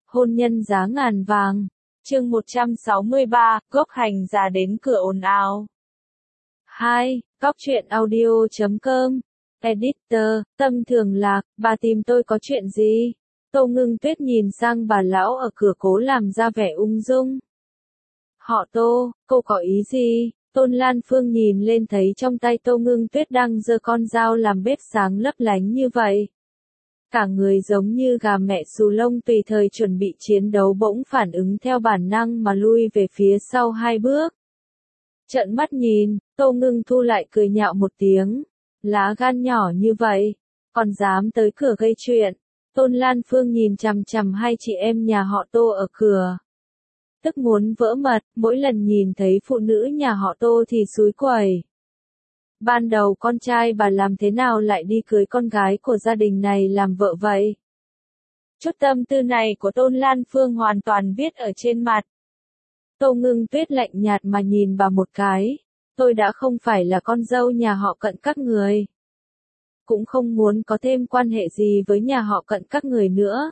hôn nhân giá ngàn vàng. Chương 163, gốc hành giá đến cửa ồn ào. 2. Cóc truyện audio.com. Editor, Tâm Thường Lạc, bà tìm tôi có chuyện gì? Tô Ngưng Tuyết nhìn sang bà lão ở cửa cố làm ra vẻ ung dung. Họ Tô, cô có ý gì? Tôn Lan Phương nhìn lên thấy trong tay Tô Ngưng Tuyết đang giơ con dao làm bếp sáng lấp lánh như vậy. Cả người giống như gà mẹ xù lông tùy thời chuẩn bị chiến đấu bỗng phản ứng theo bản năng mà lui về phía sau 2 bước. Trợn mắt nhìn, Tô Ngưng Thu lại cười nhạo một tiếng. Lá gan nhỏ như vậy, còn dám tới cửa gây chuyện. Tôn Lan Phương nhìn chằm chằm hai chị em nhà họ Tô ở cửa. Tức muốn vỡ mật, mỗi lần nhìn thấy phụ nữ nhà họ Tô thì xúi quẩy. Ban đầu con trai bà làm thế nào lại đi cưới con gái của gia đình này làm vợ vậy? Chút tâm tư này của Tôn Lan Phương hoàn toàn viết ở trên mặt. Tô Ngưng Tuyết lạnh nhạt mà nhìn bà một cái. Tôi đã không phải là con dâu nhà họ Cận các người. Cũng không muốn có thêm quan hệ gì với nhà họ Cận các người nữa.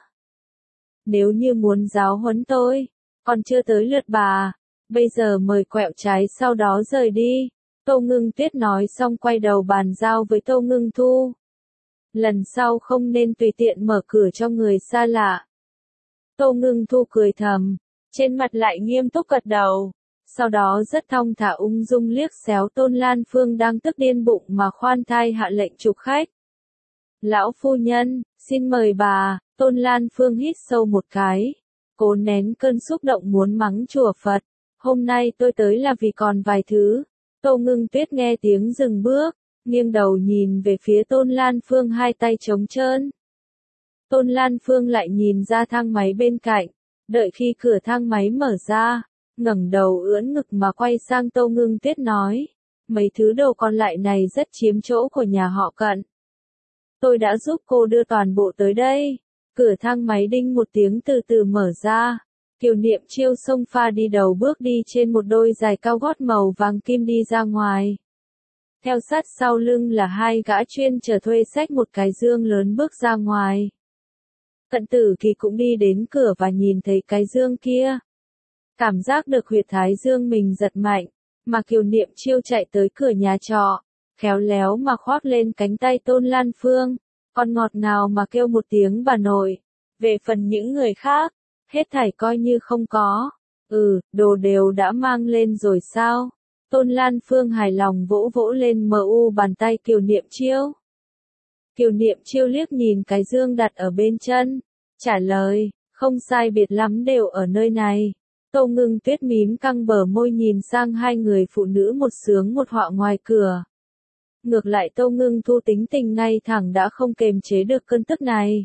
Nếu như muốn giáo huấn tôi, còn chưa tới lượt bà. Bây giờ mời quẹo trái sau đó rời đi. Tô Ngưng Tuyết nói xong quay đầu bàn giao với Tô Ngưng Thu. Lần sau không nên tùy tiện mở cửa cho người xa lạ. Tô Ngưng Thu cười thầm, trên mặt lại nghiêm túc gật đầu. Sau đó rất thong thả ung dung liếc xéo Tôn Lan Phương đang tức điên bụng mà khoan thai hạ lệnh chụp khách. Lão phu nhân, xin mời bà. Tôn Lan Phương hít sâu một cái. Cố nén cơn xúc động muốn mắng chùa Phật. Hôm nay tôi tới là vì còn vài thứ. Tô Ngưng Tuyết nghe tiếng dừng bước, nghiêng đầu nhìn về phía Tôn Lan Phương hai tay trống trơn. Tôn Lan Phương lại nhìn ra thang máy bên cạnh, đợi khi cửa thang máy mở ra, ngẩng đầu ưỡn ngực mà quay sang Tô Ngưng Tuyết nói, mấy thứ đồ còn lại này rất chiếm chỗ của nhà họ Cận. Tôi đã giúp cô đưa toàn bộ tới đây. Cửa thang máy đinh một tiếng từ từ mở ra. Kiều Niệm Chiêu xông pha đi đầu bước đi trên một đôi giày cao gót màu vàng kim đi ra ngoài. Theo sát sau lưng là hai gã chuyên chở thuê xách một cái dương lớn bước ra ngoài. Cận Tử Kỳ cũng đi đến cửa và nhìn thấy cái dương kia. Cảm giác được huyệt thái dương mình giật mạnh, mà Kiều Niệm Chiêu chạy tới cửa nhà trọ, khéo léo mà khoác lên cánh tay Tôn Lan Phương, còn ngọt ngào mà kêu một tiếng bà nội. Về phần những người khác, hết thảy coi như không có. Đồ đều đã mang lên rồi sao? Tôn Lan Phương hài lòng vỗ vỗ lên bàn tay Kiều Niệm Chiêu. Kiều Niệm Chiêu liếc nhìn cái dương đặt ở bên chân, trả lời, không sai biệt lắm đều ở nơi này. Tô Ngưng Tuyết mím căng bờ môi nhìn sang hai người phụ nữ một sướng một họa ngoài cửa. Ngược lại Tô Ngưng Thu tính tình ngay thẳng đã không kềm chế được cơn tức này.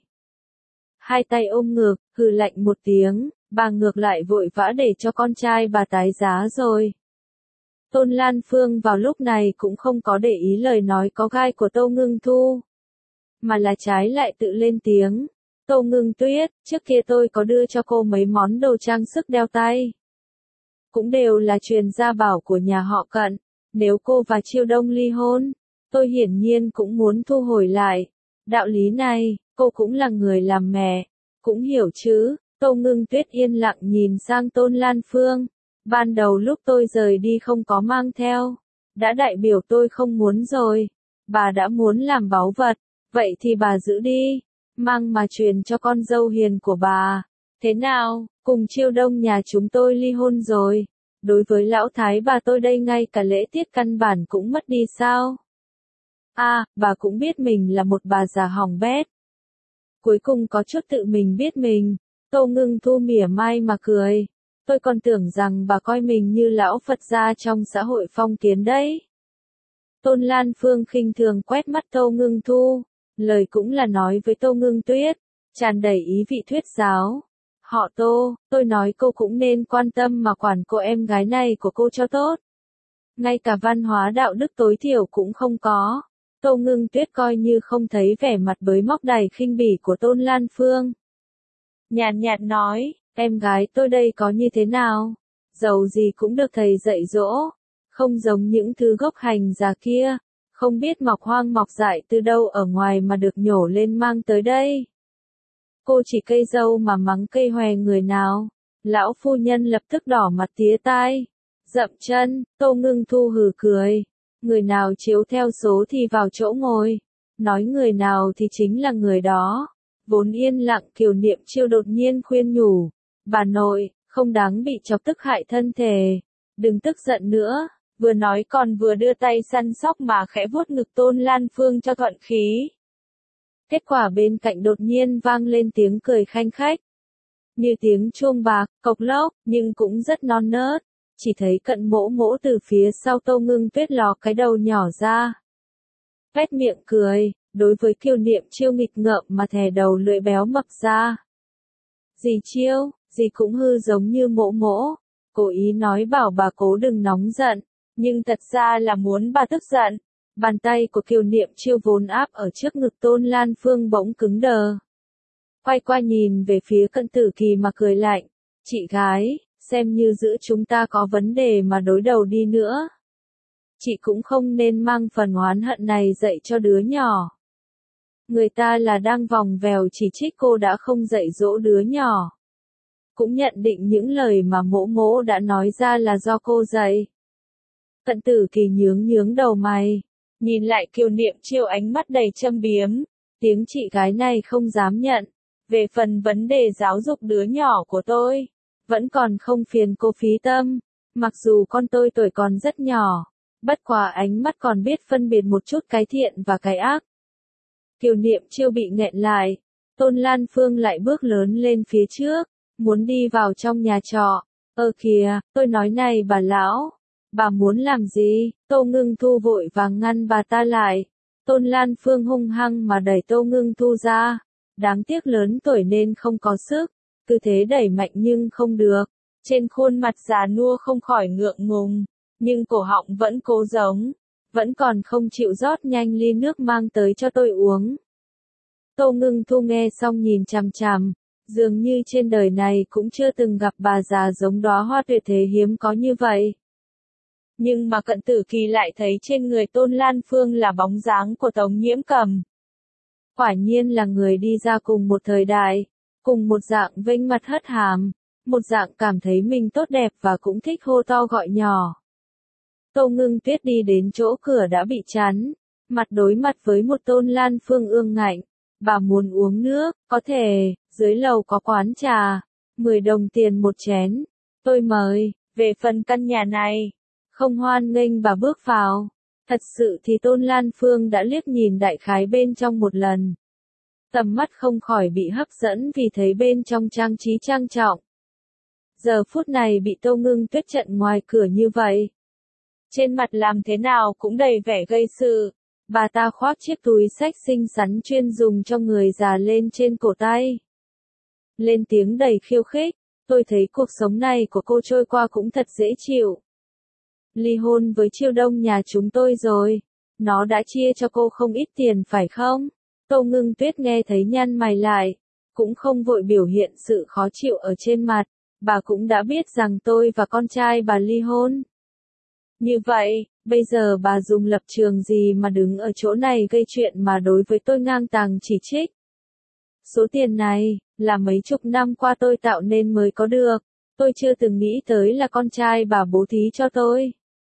Hai tay ôm ngực, hừ lạnh một tiếng, bà ngược lại vội vã để cho con trai bà tái giá rồi. Tôn Lan Phương vào lúc này cũng không có để ý lời nói có gai của Tô Ngưng Thu, mà là trái lại tự lên tiếng. Tô Ngưng Tuyết, trước kia tôi có đưa cho cô mấy món đồ trang sức đeo tay. Cũng đều là truyền gia bảo của nhà họ Cận. Nếu cô và Chiêu Đông ly hôn, tôi hiển nhiên cũng muốn thu hồi lại. Đạo lý này, cô cũng là người làm mẹ, cũng hiểu chứ. Tô Ngưng Tuyết yên lặng nhìn sang Tôn Lan Phương. Ban đầu lúc tôi rời đi không có mang theo, đã đại biểu tôi không muốn rồi. Bà đã muốn làm báu vật, vậy thì bà giữ đi, mang mà truyền cho con dâu hiền của bà. Thế nào, cùng Chiêu Đông nhà chúng tôi ly hôn rồi. Đối với lão thái bà tôi đây ngay cả lễ tiết căn bản cũng mất đi sao? Bà cũng biết mình là một bà già hỏng bét. Cuối cùng có chút tự mình biết mình. Tô Ngưng Thu mỉa mai mà cười. Tôi còn tưởng rằng bà coi mình như lão Phật gia trong xã hội phong kiến đấy. Tôn Lan Phương khinh thường quét mắt Tô Ngưng Thu. Lời cũng là nói với Tô Ngưng Tuyết, tràn đầy ý vị thuyết giáo. Họ Tô, tôi nói cô cũng nên quan tâm mà quản cô em gái này của cô cho tốt. Ngay cả văn hóa đạo đức tối thiểu cũng không có. Tô Ngưng Tuyết coi như không thấy vẻ mặt bới móc đầy khinh bỉ của Tôn Lan Phương. Nhàn nhạt nói, em gái tôi đây có như thế nào? Dầu gì cũng được thầy dạy dỗ. Không giống những thứ gốc hành già kia. Không biết mọc hoang mọc dại từ đâu ở ngoài mà được nhổ lên mang tới đây. cô chỉ cây dâu mà mắng cây hòe người nào. Lão phu nhân lập tức đỏ mặt tía tai, dậm chân. Tô Ngưng Thu hừ cười. Người nào chiếu theo số thì vào chỗ ngồi. Nói người nào thì chính là người đó. Vốn yên lặng Kiều Niệm Chiêu đột nhiên khuyên nhủ. Bà nội, không đáng bị chọc tức hại thân thể. Đừng tức giận nữa. Vừa nói còn vừa đưa tay săn sóc mà khẽ vuốt ngực Tôn Lan Phương cho thuận khí. Kết quả bên cạnh đột nhiên vang lên tiếng cười khanh khách. Như tiếng chuông bạc, cộc lốc, nhưng cũng rất non nớt. Chỉ thấy Cận Mỗ Mỗ từ phía sau Tô Ngưng Tuyết ló cái đầu nhỏ ra. Vét miệng cười, đối với Kiều Niệm Chiêu nghịch ngợm mà thè đầu lưỡi béo mập ra. Dì Chiêu, dì cũng hư giống như Mỗ Mỗ. Cố ý nói bảo bà cố đừng nóng giận, nhưng thật ra là muốn bà tức giận. Bàn tay của Kiều Niệm Chiêu vốn áp ở trước ngực Tôn Lan Phương bỗng cứng đờ. Quay qua nhìn về phía Cận Tử Kỳ mà cười lạnh. Chị gái, xem như giữa chúng ta có vấn đề mà đối đầu đi nữa. Chị cũng không nên mang phần oán hận này dạy cho đứa nhỏ. Người ta là đang vòng vèo chỉ trích cô đã không dạy dỗ đứa nhỏ. Cũng nhận định những lời mà Mỗ Mỗ đã nói ra là do cô dạy. Cận Tử Kỳ nhướng đầu mày. Nhìn lại Kiều Niệm Chiêu ánh mắt đầy châm biếm. Tiếng chị gái này không dám nhận. Về phần vấn đề giáo dục đứa nhỏ của tôi, vẫn còn không phiền cô phí tâm. Mặc dù con tôi tuổi còn rất nhỏ, bất quá ánh mắt còn biết phân biệt một chút cái thiện và cái ác. Kiều Niệm Chiêu bị nghẹn lại. Tôn Lan Phương lại bước lớn lên phía trước, muốn đi vào trong nhà trọ. Kìa, tôi nói này bà lão, bà muốn làm gì? Tô Ngưng Thu vội vàng ngăn bà ta lại. Tôn Lan Phương hung hăng mà đẩy Tô Ngưng Thu ra. Đáng tiếc lớn tuổi nên không có sức, cứ thế đẩy mạnh nhưng không được. Trên khuôn mặt già nua không khỏi ngượng ngùng, nhưng cổ họng vẫn cố giống, vẫn còn không chịu rót nhanh ly nước mang tới cho tôi uống. Tô Ngưng Thu nghe xong nhìn chằm chằm, dường như trên đời này cũng chưa từng gặp bà già giống đóa hoa tuyệt thế hiếm có như vậy. Nhưng mà Cận Tử Kỳ lại thấy trên người Tôn Lan Phương là bóng dáng của Tống Nhiễm Cầm. Quả nhiên là người đi ra cùng một thời đại, cùng một dạng vênh mặt hất hàm, một dạng cảm thấy mình tốt đẹp và cũng thích hô to gọi nhỏ. Tô Ngưng Tuyết đi đến chỗ cửa đã bị chắn, mặt đối mặt với một Tôn Lan Phương ương ngạnh. Bà muốn uống nước, có thể, dưới lầu có quán trà, 10 đồng tiền một chén. Tôi mời, về phần căn nhà này, không hoan nghênh bà bước vào. Thật sự thì Tôn Lan Phương đã liếc nhìn đại khái bên trong một lần. Tầm mắt không khỏi bị hấp dẫn vì thấy bên trong trang trí trang trọng. Giờ phút này bị Tô Ngưng Tuyết chặn ngoài cửa như vậy. Trên mặt làm thế nào cũng đầy vẻ gây sự. Bà ta khoác chiếc túi xách xinh xắn chuyên dùng cho người già lên trên cổ tay. Lên tiếng đầy khiêu khích, tôi thấy cuộc sống này của cô trôi qua cũng thật dễ chịu. Ly hôn với Chiêu Đông nhà chúng tôi rồi. Nó đã chia cho cô không ít tiền phải không? Tô Ngưng Tuyết nghe thấy nhăn mày lại. Cũng không vội biểu hiện sự khó chịu ở trên mặt. Bà cũng đã biết rằng tôi và con trai bà ly hôn. Như vậy, bây giờ bà dùng lập trường gì mà đứng ở chỗ này gây chuyện mà đối với tôi ngang tàng chỉ trích? Số tiền này, là mấy chục năm qua tôi tạo nên mới có được. Tôi chưa từng nghĩ tới là con trai bà bố thí cho tôi.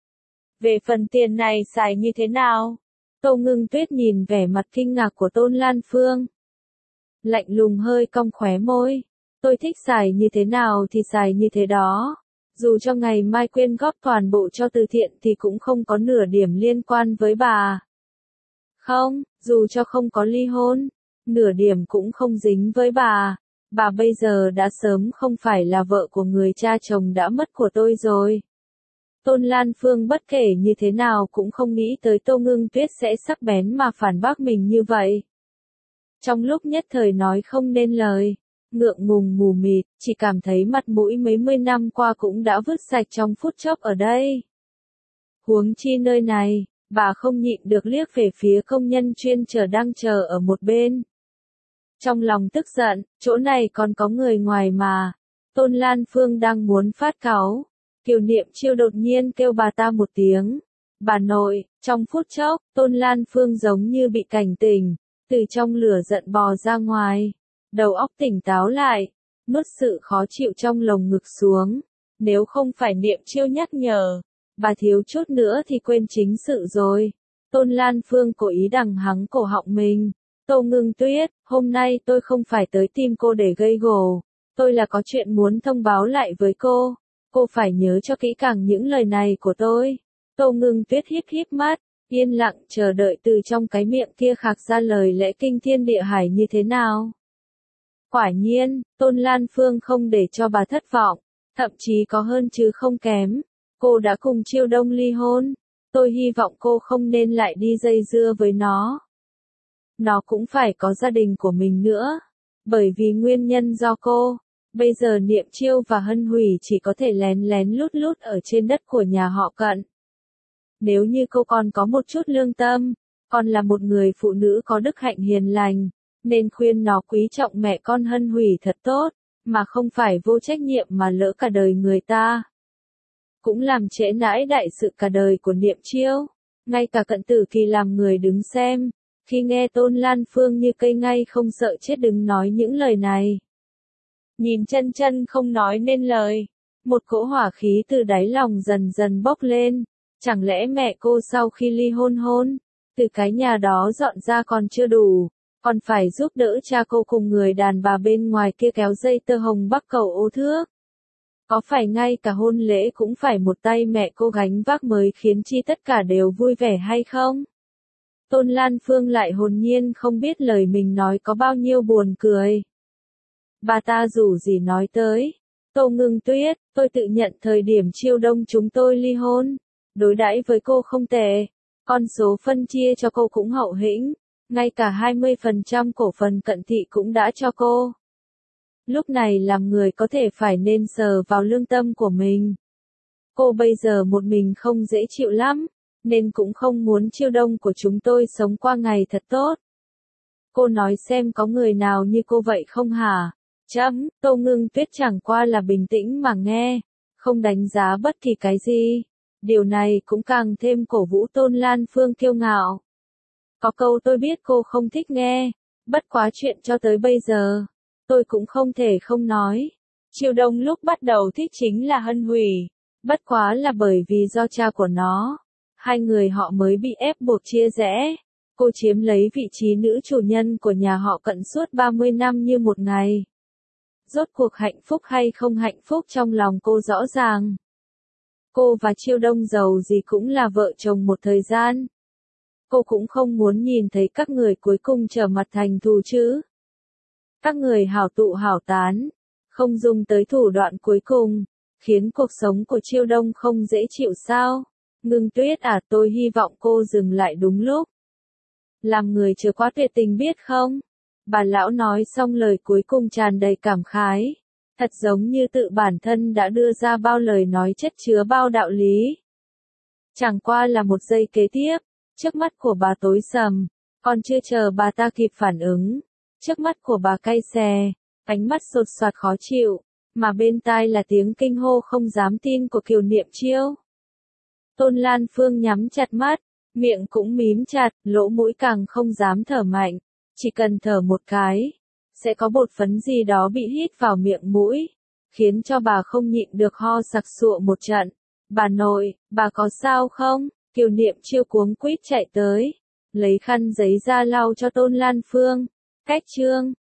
Về phần tiền này xài như thế nào? Tô Ngưng Tuyết nhìn vẻ mặt kinh ngạc của Tôn Lan Phương. Lạnh lùng hơi cong khóe môi. Tôi thích xài như thế nào thì xài như thế đó. Dù cho ngày mai quyên góp toàn bộ cho từ thiện thì cũng không có nửa điểm liên quan với bà. Không, dù cho không có ly hôn, nửa điểm cũng không dính với bà. Bà bây giờ đã sớm không phải là vợ của người cha chồng đã mất của tôi rồi. Tôn Lan Phương bất kể như thế nào cũng không nghĩ tới Tô Ngưng Tuyết sẽ sắc bén mà phản bác mình như vậy. Trong lúc nhất thời nói không nên lời, ngượng ngùng mù mịt, chỉ cảm thấy mặt mũi mấy mươi năm qua cũng đã vứt sạch trong phút chốc ở đây. Huống chi nơi này, bà không nhịn được liếc về phía công nhân chuyên chở đang chờ ở một bên. Trong lòng tức giận, chỗ này còn có người ngoài mà. Tôn Lan Phương đang muốn phát cáu. Kiều Niệm Chiêu đột nhiên kêu bà ta một tiếng. Bà nội, trong phút chốc, Tôn Lan Phương giống như bị cảnh tỉnh, từ trong lửa giận bò ra ngoài. Đầu óc tỉnh táo lại, nuốt sự khó chịu trong lồng ngực xuống. Nếu không phải Niệm Chiêu nhắc nhở, bà thiếu chút nữa thì quên chính sự rồi. Tôn Lan Phương cố ý đằng hắng cổ họng mình. Tô Ngưng Tuyết, hôm nay tôi không phải tới tìm cô để gây gổ. Tôi là có chuyện muốn thông báo lại với cô. Cô phải nhớ cho kỹ càng những lời này của tôi. Tô Ngưng Tuyết híp híp mắt, yên lặng chờ đợi từ trong cái miệng kia khạc ra lời lẽ kinh thiên địa hải như thế nào. Quả nhiên, Tôn Lan Phương không để cho bà thất vọng, thậm chí có hơn chứ không kém. Cô đã cùng Chiêu Đông ly hôn. Tôi hy vọng cô không nên lại đi dây dưa với nó. Nó cũng phải có gia đình của mình nữa. Bởi vì nguyên nhân do cô, bây giờ Niệm Chiêu và Hân Hủy chỉ có thể lén lén lút lút ở trên đất của nhà họ Cận. Nếu như cô còn có một chút lương tâm, còn là một người phụ nữ có đức hạnh hiền lành, nên khuyên nó quý trọng mẹ con Hân Hủy thật tốt, mà không phải vô trách nhiệm mà lỡ cả đời người ta. Cũng làm trễ nãi đại sự cả đời của Niệm Chiêu. Ngay cả Cận Tử Kỳ làm người đứng xem, khi nghe Tôn Lan Phương như cây ngay không sợ chết đứng nói những lời này. Nhìn chân chân không nói nên lời, một cỗ hỏa khí từ đáy lòng dần dần bốc lên. Chẳng lẽ mẹ cô sau khi ly hôn, từ cái nhà đó dọn ra còn chưa đủ, còn phải giúp đỡ cha cô cùng người đàn bà bên ngoài kia kéo dây tơ hồng bắc cầu ô thước. Có phải ngay cả hôn lễ cũng phải một tay mẹ cô gánh vác mới khiến chi tất cả đều vui vẻ hay không? Tôn Lan Phương lại hồn nhiên không biết lời mình nói có bao nhiêu buồn cười. Bà ta dù gì nói tới. Tô Ngưng Tuyết, tôi tự nhận thời điểm Chiêu Đông chúng tôi ly hôn. Đối đãi với cô không tệ. Con số phân chia cho cô cũng hậu hĩnh. Ngay cả 20% cổ phần Cận thị cũng đã cho cô. Lúc này làm người có thể phải nên sờ vào lương tâm của mình. Cô bây giờ một mình không dễ chịu lắm, nên cũng không muốn Chiêu Đông của chúng tôi sống qua ngày thật tốt. Cô nói xem có người nào như cô vậy không hả? Tô Ngưng Tuyết chẳng qua là bình tĩnh mà nghe, không đánh giá bất kỳ cái gì. Điều này cũng càng thêm cổ vũ Tôn Lan Phương kiêu ngạo. Có câu tôi biết cô không thích nghe, bất quá chuyện cho tới bây giờ, tôi cũng không thể không nói. Chiêu Đông lúc bắt đầu thích chính là Hân Hủy, bất quá là bởi vì do cha của nó. Hai người họ mới bị ép buộc chia rẽ. Cô chiếm lấy vị trí nữ chủ nhân của nhà họ Cận suốt 30 năm như một ngày. Rốt cuộc hạnh phúc hay không hạnh phúc trong lòng cô rõ ràng. Cô và Chiêu Đông giàu gì cũng là vợ chồng một thời gian. Cô cũng không muốn nhìn thấy các người cuối cùng trở mặt thành thù chứ. Các người hảo tụ hảo tán, không dùng tới thủ đoạn cuối cùng, khiến cuộc sống của Chiêu Đông không dễ chịu sao? Ngưng Tuyết à, tôi hy vọng cô dừng lại đúng lúc. Làm người chưa quá tuyệt tình biết không? Bà lão nói xong lời cuối cùng tràn đầy cảm khái. Thật giống như tự bản thân đã đưa ra bao lời nói chất chứa bao đạo lý. Chẳng qua là một giây kế tiếp, trước mắt của bà tối sầm, còn chưa chờ bà ta kịp phản ứng. Trước mắt của bà cay xè, ánh mắt sột soạt khó chịu, mà bên tai là tiếng kinh hô không dám tin của Kiều Niệm Chiêu. Tôn Lan Phương nhắm chặt mắt, miệng cũng mím chặt, lỗ mũi càng không dám thở mạnh, chỉ cần thở một cái, sẽ có bột phấn gì đó bị hít vào miệng mũi, khiến cho bà không nhịn được ho sặc sụa một trận. Bà nội, bà có sao không? Kiều Niệm Chiêu cuống quýt chạy tới, lấy khăn giấy ra lau cho Tôn Lan Phương. Cách chương